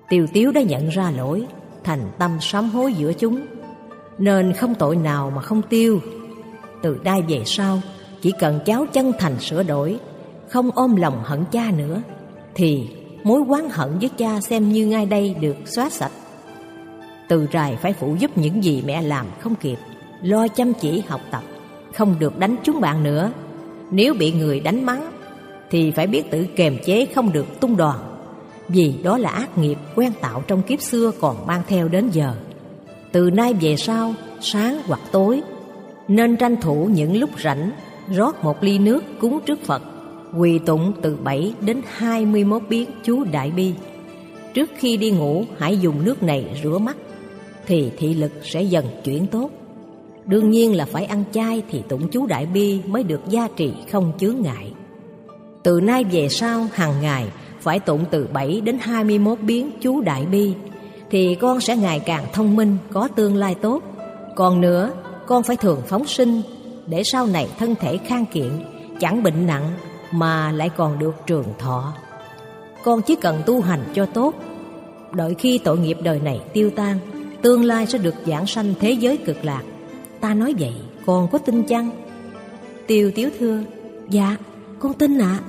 Tiêu Tiếu đã nhận ra lỗi, thành tâm sám hối giữa chúng, nên không tội nào mà không tiêu. Từ nay về sau, chỉ cần cháu chân thành sửa đổi, không ôm lòng hận cha nữa, thì mối oán hận với cha xem như ngay đây được xóa sạch. Từ rày phải phụ giúp những gì mẹ làm không kịp, lo chăm chỉ học tập, không được đánh chúng bạn nữa. Nếu bị người đánh mắng thì phải biết tự kềm chế, không được tung đòn, vì đó là ác nghiệp quen tạo trong kiếp xưa còn mang theo đến giờ. Từ nay về sau, sáng hoặc tối, nên tranh thủ những lúc rảnh, rót một ly nước cúng trước Phật, quỳ tụng từ 7 đến 21 biến chú Đại Bi. Trước khi đi ngủ hãy dùng nước này rửa mắt, thì thị lực sẽ dần chuyển tốt. Đương nhiên là phải ăn chay thì tụng chú Đại Bi mới được gia trì không chướng ngại. Từ nay về sau hàng ngày phải tụng từ 7 đến 21 biến chú Đại Bi, thì con sẽ ngày càng thông minh, có tương lai tốt. Còn nữa, con phải thường phóng sinh, để sau này thân thể khang kiện, chẳng bệnh nặng mà lại còn được trường thọ. Con chỉ cần tu hành cho tốt, đợi khi tội nghiệp đời này tiêu tan, tương lai sẽ được giảng sanh thế giới cực lạc. Ta nói vậy, con có tin chăng? Tiêu Tiếu thưa: Dạ, con tin ạ.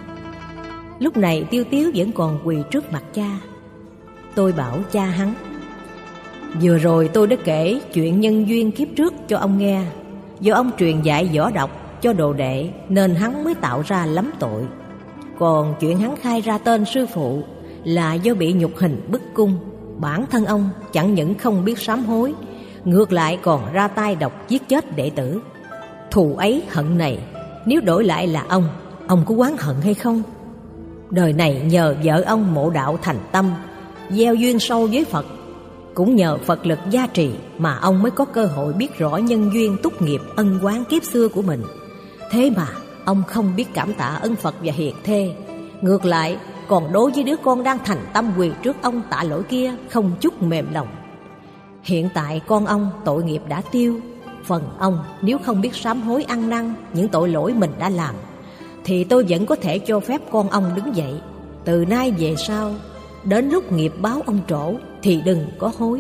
Lúc này Tiêu Tiếu vẫn còn quỳ trước mặt cha. Tôi bảo cha hắn: Vừa rồi tôi đã kể chuyện nhân duyên kiếp trước cho ông nghe. Do ông truyền dạy võ độc cho đồ đệ nên hắn mới tạo ra lắm tội. Còn chuyện hắn khai ra tên sư phụ là do bị nhục hình bức cung. Bản thân ông chẳng những không biết sám hối, ngược lại còn ra tay độc giết chết đệ tử. Thù ấy hận này, nếu đổi lại là ông có oán hận hay không? Đời này nhờ vợ ông mộ đạo thành tâm, gieo duyên sâu với Phật, cũng nhờ Phật lực gia trì mà ông mới có cơ hội biết rõ nhân duyên túc nghiệp ân oán kiếp xưa của mình. Thế mà ông không biết cảm tạ ân Phật và hiền thê, ngược lại còn đối với đứa con đang thành tâm quỳ trước ông tạ lỗi kia không chút mềm lòng. Hiện tại con ông tội nghiệp đã tiêu, phần ông nếu không biết sám hối ăn năn những tội lỗi mình đã làm, thì tôi vẫn có thể cho phép con ông đứng dậy. Từ nay về sau, đến lúc nghiệp báo ông trổ thì đừng có hối.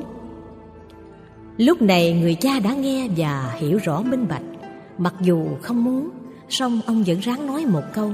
Lúc này người cha đã nghe và hiểu rõ minh bạch. Mặc dù không muốn, song ông vẫn ráng nói một câu: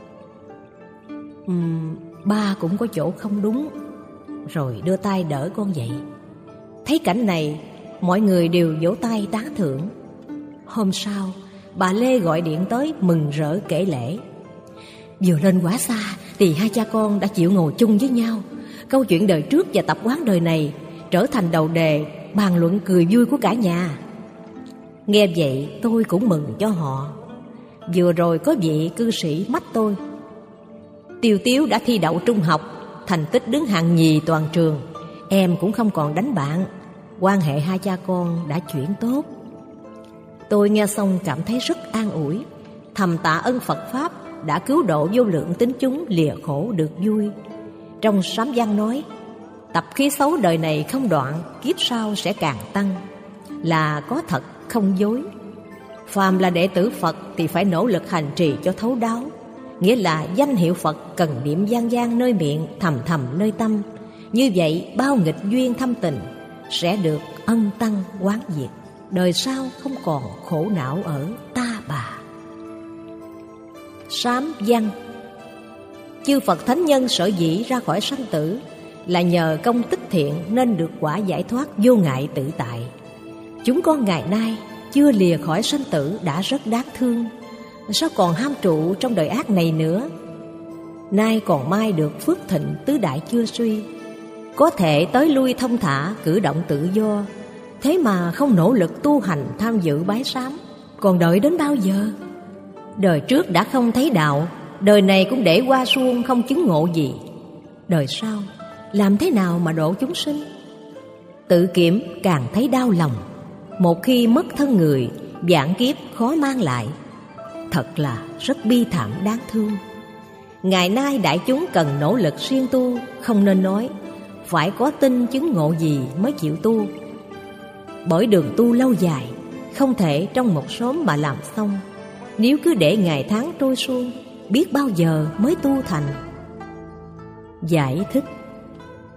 Ba cũng có chỗ không đúng. Rồi đưa tay đỡ con dậy. Thấy cảnh này, mọi người đều vỗ tay tán thưởng. Hôm sau, bà Lê gọi điện tới mừng rỡ kể lễ. Vừa lên quả xa thì hai cha con đã chịu ngồi chung với nhau. Câu chuyện đời trước và tập quán đời này trở thành đầu đề bàn luận cười vui của cả nhà. Nghe vậy tôi cũng mừng cho họ. Vừa rồi có vị cư sĩ mách tôi: Tiêu Tiếu đã thi đậu trung học, thành tích đứng hạng nhì toàn trường. Em cũng không còn đánh bạn. Quan hệ hai cha con đã chuyển tốt. Tôi nghe xong cảm thấy rất an ủi, thầm tạ ơn Phật Pháp đã cứu độ vô lượng tín chúng lìa khổ được vui. Trong Sám Văn nói: tập khí xấu đời này không đoạn, kiếp sau sẽ càng tăng, là có thật không dối. Phàm là đệ tử Phật thì phải nỗ lực hành trì cho thấu đáo, nghĩa là danh hiệu Phật cần niệm gian gian nơi miệng, thầm thầm nơi tâm. Như vậy bao nghịch duyên thâm tình sẽ được ân tăng quán diệt, đời sau không còn khổ não ở ta bà. Sám Văn. Chư Phật Thánh Nhân sở dĩ ra khỏi sanh tử là nhờ công tích thiện nên được quả giải thoát vô ngại tự tại. Chúng con ngày nay chưa lìa khỏi sanh tử đã rất đáng thương, sao còn ham trụ trong đời ác này nữa? Nay còn mai được phước thịnh tứ đại chưa suy, có thể tới lui thông thả, cử động tự do. Thế mà không nỗ lực tu hành tham dự bái sám, còn đợi đến bao giờ? Đời trước đã không thấy đạo, đời này cũng để qua suông không chứng ngộ gì. Đời sau làm thế nào mà độ chúng sinh? Tự kiểm càng thấy đau lòng. Một khi mất thân người, vạn kiếp khó mang lại. Thật là rất bi thảm đáng thương. Ngày nay đại chúng cần nỗ lực siêng tu, không nên nói phải có tin chứng ngộ gì mới chịu tu. Bởi đường tu lâu dài, không thể trong một sớm mà làm xong. Nếu cứ để ngày tháng trôi xuôi, biết bao giờ mới tu thành. Giải thích.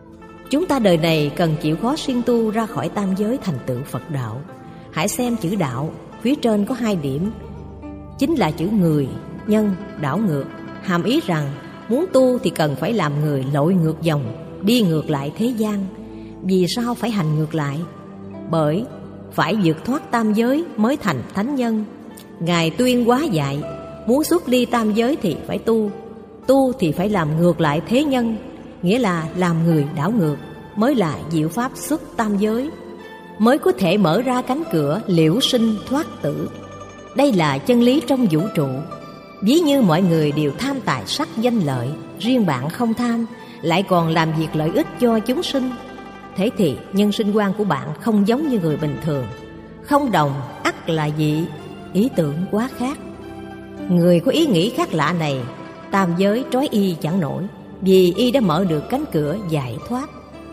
Chúng ta đời này cần chịu khó siêng tu ra khỏi tam giới thành tựu Phật đạo. Hãy xem chữ đạo, phía trên có 2 điểm, chính là chữ người, nhân, đảo ngược. Hàm ý rằng muốn tu thì cần phải làm người lội ngược dòng, đi ngược lại thế gian. Vì sao phải hành ngược lại? Bởi phải vượt thoát tam giới mới thành thánh nhân. Ngài Tuyên Hóa dạy, muốn xuất ly tam giới thì phải tu, tu thì phải làm ngược lại thế nhân, nghĩa là làm người đảo ngược, mới là diệu pháp xuất tam giới, mới có thể mở ra cánh cửa liễu sinh thoát tử. Đây là chân lý trong vũ trụ. Ví như mọi người đều tham tài sắc danh lợi, riêng bạn không tham, lại còn làm việc lợi ích cho chúng sinh. Thế thì nhân sinh quan của bạn không giống như người bình thường. Không đồng ắt là dị, ý tưởng quá khác. Người có ý nghĩ khác lạ này, tam giới trói y chẳng nổi, vì y đã mở được cánh cửa giải thoát.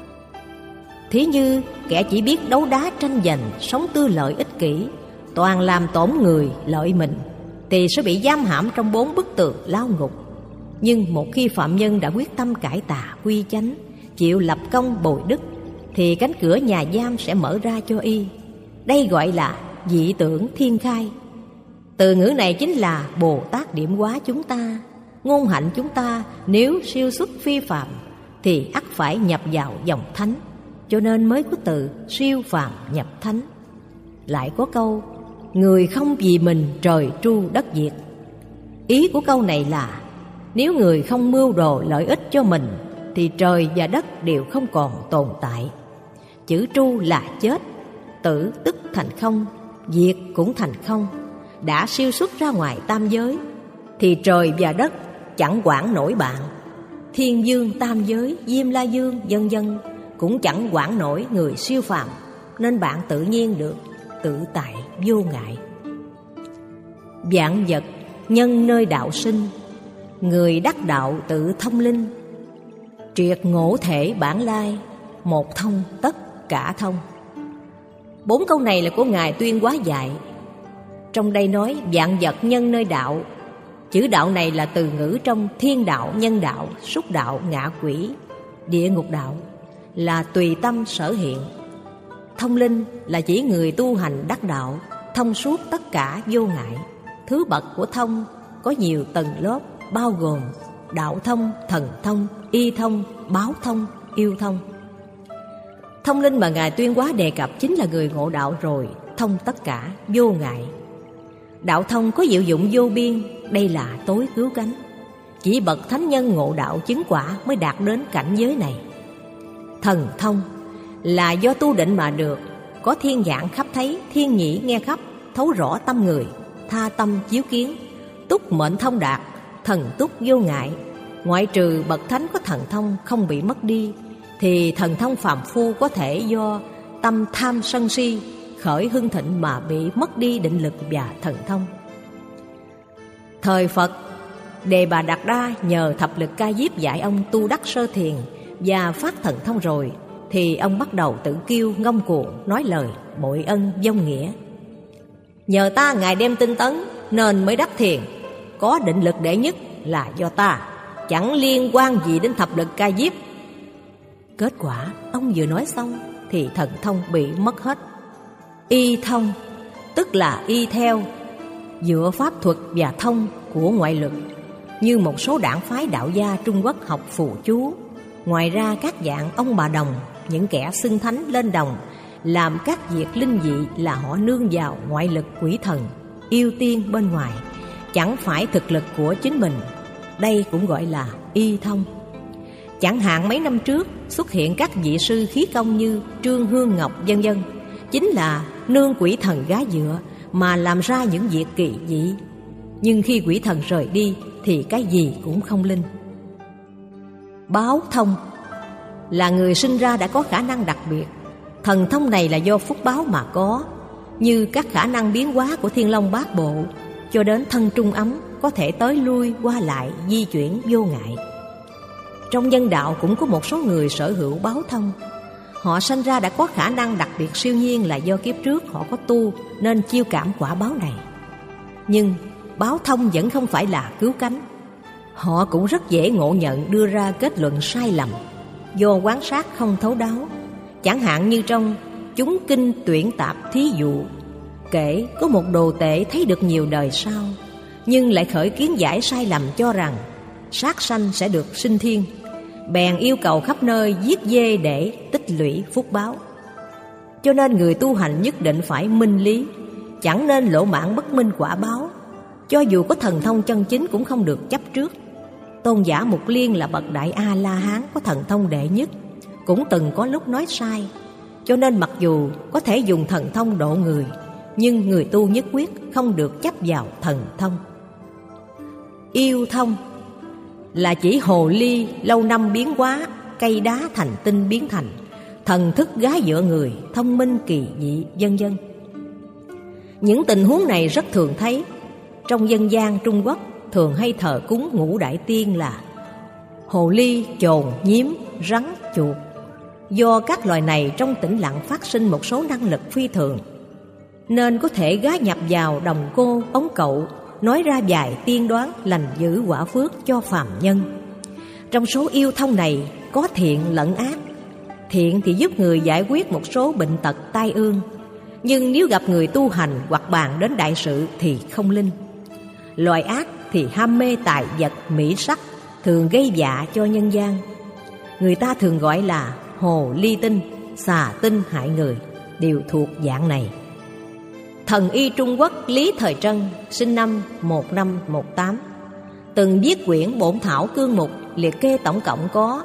Thí như kẻ chỉ biết đấu đá tranh giành, sống tư lợi ích kỷ, toàn làm tổn người lợi mình, thì sẽ bị giam hãm trong 4 bức tường lao ngục. Nhưng một khi phạm nhân đã quyết tâm cải tà quy chánh, chịu lập công bồi đức, thì cánh cửa nhà giam sẽ mở ra cho y. Đây gọi là dị tưởng thiên khai. Từ ngữ này chính là Bồ Tát điểm hóa chúng ta. Ngôn hạnh chúng ta nếu siêu xuất phi phàm thì ắt phải nhập vào dòng thánh, cho nên mới có từ siêu phàm nhập thánh. Lại có câu người không vì mình trời tru đất diệt. Ý của câu này là nếu người không mưu đồ lợi ích cho mình thì trời và đất đều không còn tồn tại. Chữ tru là chết, tử tức thành không, diệt cũng thành không. Đã siêu xuất ra ngoài tam giới thì trời và đất chẳng quản nổi bạn. Thiên dương tam giới, Diêm La Dương vân vân cũng chẳng quản nổi người siêu phàm, nên bạn tự nhiên được tự tại vô ngại. Vạn vật nhân nơi đạo sinh, người đắc đạo tự thông linh. Triệt ngộ thể bản lai, một thông tất cả thông. 4 câu này là của Ngài Tuyên Hóa dạy. Trong đây nói vạn vật nhân nơi đạo. Chữ đạo này là từ ngữ trong thiên đạo, nhân đạo, súc đạo, ngạ quỷ, địa ngục đạo, là tùy tâm sở hiện. Thông linh là chỉ người tu hành đắc đạo, thông suốt tất cả vô ngại. Thứ bậc của thông có nhiều tầng lớp, bao gồm đạo thông, thần thông, y thông, báo thông, yêu thông. Thông linh mà Ngài Tuyên Hóa đề cập chính là người ngộ đạo rồi, thông tất cả, vô ngại. Đạo thông có diệu dụng vô biên, đây là tối cứu cánh. Chỉ bậc thánh nhân ngộ đạo chứng quả mới đạt đến cảnh giới này. Thần thông là do tu định mà được, có thiên nhãn khắp thấy, thiên nhĩ nghe khắp, thấu rõ tâm người, tha tâm chiếu kiến, túc mệnh thông đạt, thần túc vô ngại. Ngoại trừ bậc thánh có thần thông không bị mất đi, thì thần thông phàm phu có thể do tâm tham sân si khởi hưng thịnh mà bị mất đi định lực và thần thông. Thời Phật, Đề Bà Đạt Đa nhờ thập lực Ca Diếp dạy ông tu đắc sơ thiền và phát thần thông rồi, thì ông bắt đầu tự kiêu ngông cuồng, nói lời bội ân vong nghĩa. Nhờ ta Ngài đem tinh tấn nên mới đắc thiền, có định lực đệ nhất là do ta, chẳng liên quan gì đến thập lực Ca Diếp. Kết quả ông vừa nói xong thì thần thông bị mất hết. Y thông tức là y theo, dựa pháp thuật và thông của ngoại lực, như một số đảng phái đạo gia Trung Quốc học phù chú. Ngoài ra các dạng ông bà đồng, những kẻ xưng thánh lên đồng, làm các việc linh dị là họ nương vào ngoại lực quỷ thần, yêu tiên bên ngoài, chẳng phải thực lực của chính mình. Đây cũng gọi là y thông. Chẳng hạn mấy năm trước xuất hiện các vị sư khí công như Trương Hương Ngọc vân vân, chính là nương quỷ thần gá dựa mà làm ra những việc kỳ dị. Nhưng khi quỷ thần rời đi thì cái gì cũng không linh. Báo thông là người sinh ra đã có khả năng đặc biệt. Thần thông này là do phúc báo mà có, như các khả năng biến hóa của Thiên Long Bát Bộ, cho đến thân trung ấm có thể tới lui qua lại, di chuyển vô ngại. Trong nhân đạo cũng có một số người sở hữu báo thông. Họ sanh ra đã có khả năng đặc biệt siêu nhiên là do kiếp trước họ có tu nên chiêu cảm quả báo này. Nhưng báo thông vẫn không phải là cứu cánh. Họ cũng rất dễ ngộ nhận đưa ra kết luận sai lầm. do quan sát không thấu đáo. Chẳng hạn như trong Chúng Kinh Tuyển Tạp thí dụ, kể có một đồ tể thấy được nhiều đời sau, nhưng lại khởi kiến giải sai lầm cho rằng sát sanh sẽ được sinh thiên, bèn yêu cầu khắp nơi giết dê để tích lũy phúc báo. Cho nên người tu hành nhất định phải minh lý, chẳng nên lỗ mãng bất minh quả báo. Cho dù có thần thông chân chính cũng không được chấp trước. Tôn giả Mục Liên là bậc đại A-la-hán có thần thông đệ nhất, cũng từng có lúc nói sai. Cho nên mặc dù có thể dùng thần thông độ người, nhưng người tu nhất quyết không được chấp vào thần thông. Yêu thông là chỉ hồ ly lâu năm biến hóa, cây đá thành tinh biến thành, thần thức gái dựa người, thông minh kỳ dị, vân vân. Những tình huống này rất thường thấy. Trong dân gian Trung Quốc thường hay thờ cúng ngũ đại tiên là hồ ly, chồn, nhím, rắn, chuột. Do các loài này trong tĩnh lặng phát sinh một số năng lực phi thường, nên có thể gá nhập vào đồng cô, ống cậu, nói ra vài tiên đoán lành dữ quả phước cho phàm nhân. Trong số yêu thông này có thiện lẫn ác. Thiện thì giúp người giải quyết một số bệnh tật tai ương, nhưng nếu gặp người tu hành hoặc bàn đến đại sự thì không linh. Loài ác thì ham mê tài vật mỹ sắc, thường gây dạ cho nhân gian. Người ta thường gọi là hồ ly tinh, xà tinh hại người, đều thuộc dạng này. Thần y Trung Quốc Lý Thời Trân sinh năm 1518, từng viết quyển Bổn Thảo Cương Mục, liệt kê tổng cộng có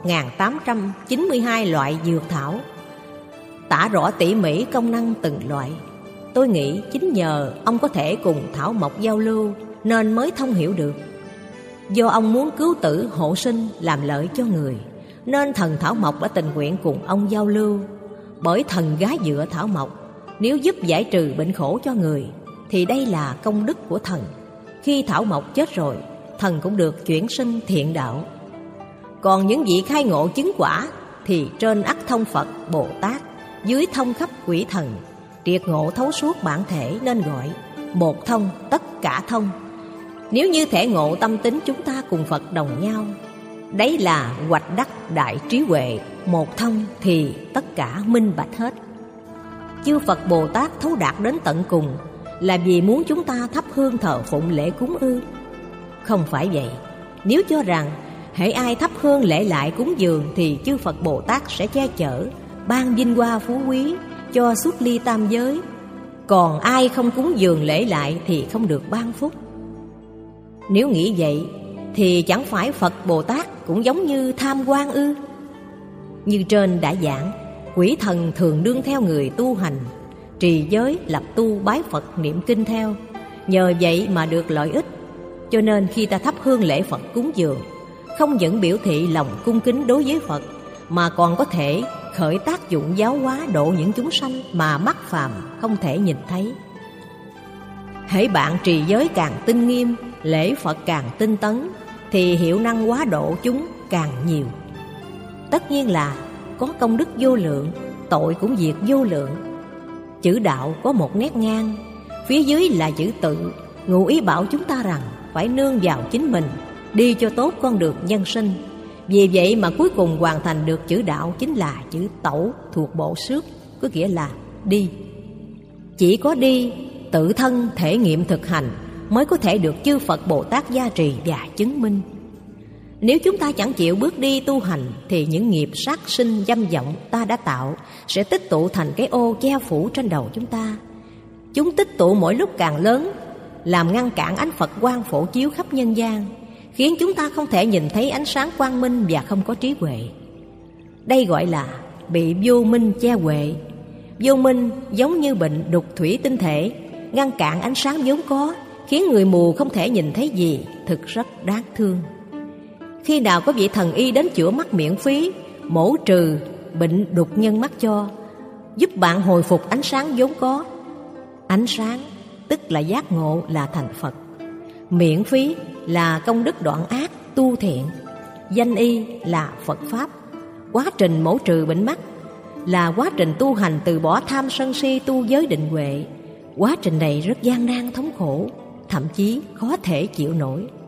1892 loại dược thảo, tả rõ tỉ mỉ công năng từng loại. Tôi nghĩ chính nhờ ông có thể cùng thảo mộc giao lưu nên mới thông hiểu được. Do ông muốn cứu tử hộ sinh, làm lợi cho người, nên thần thảo mộc đã tình nguyện cùng ông giao lưu. Bởi thần gái dựa thảo mộc, nếu giúp giải trừ bệnh khổ cho người thì đây là công đức của thần. Khi thảo mộc chết rồi, thần cũng được chuyển sinh thiện đạo. Còn những vị khai ngộ chứng quả thì trên ắt thông Phật, Bồ Tát, dưới thông khắp quỷ thần, triệt ngộ thấu suốt bản thể nên gọi một thông tất cả thông. Nếu như thể ngộ tâm tính chúng ta cùng Phật đồng nhau, đấy là hoạch đắc đại trí huệ, một thông thì tất cả minh bạch hết. Chư Phật Bồ Tát thấu đạt đến tận cùng là vì muốn chúng ta thắp hương thờ phụng lễ cúng ư? Không phải vậy. Nếu cho rằng hễ ai thắp hương lễ lại cúng dường thì chư Phật Bồ Tát sẽ che chở, ban vinh hoa phú quý cho xuất ly tam giới, còn ai không cúng dường lễ lại thì không được ban phúc. Nếu nghĩ vậy thì chẳng phải Phật Bồ Tát cũng giống như tham quan ư? Như trên đã giảng, quỷ thần thường đương theo người tu hành, trì giới, lập tu, bái Phật, niệm kinh theo, nhờ vậy mà được lợi ích. Cho nên khi ta thắp hương lễ Phật cúng dường, không những biểu thị lòng cung kính đối với Phật, mà còn có thể khởi tác dụng giáo hóa độ những chúng sanh mà mắt phàm không thể nhìn thấy. Hễ bạn trì giới càng tinh nghiêm, lễ Phật càng tinh tấn, thì hiệu năng hóa độ chúng càng nhiều. Tất nhiên là có công đức vô lượng, tội cũng diệt vô lượng. Chữ đạo có một nét ngang, phía dưới là chữ tự, ngụ ý bảo chúng ta rằng phải nương vào chính mình, đi cho tốt con đường nhân sinh. Vì vậy mà cuối cùng hoàn thành được chữ đạo chính là chữ tẩu thuộc bộ xước, có nghĩa là đi. Chỉ có đi, tự thân thể nghiệm thực hành mới có thể được chư Phật Bồ Tát gia trì và chứng minh. Nếu chúng ta chẳng chịu bước đi tu hành thì những nghiệp sát sinh dâm vọng ta đã tạo sẽ tích tụ thành cái ô che phủ trên đầu chúng ta. Chúng tích tụ mỗi lúc càng lớn, làm ngăn cản ánh Phật quang phổ chiếu khắp nhân gian, khiến chúng ta không thể nhìn thấy ánh sáng quang minh và không có trí huệ. Đây gọi là bị vô minh che huệ. Vô minh giống như bệnh đục thủy tinh thể, ngăn cản ánh sáng vốn có, khiến người mù không thể nhìn thấy gì, thực rất đáng thương. Khi nào có vị thần y đến chữa mắt miễn phí, mổ trừ bệnh đục nhân mắt cho, giúp bạn hồi phục ánh sáng vốn có. Ánh sáng tức là giác ngộ, là thành Phật. Miễn phí là công đức đoạn ác tu thiện. Danh y là Phật Pháp. Quá trình mổ trừ bệnh mắt là quá trình tu hành từ bỏ tham sân si, tu giới định huệ. Quá trình này rất gian nan thống khổ, thậm chí khó thể chịu nổi.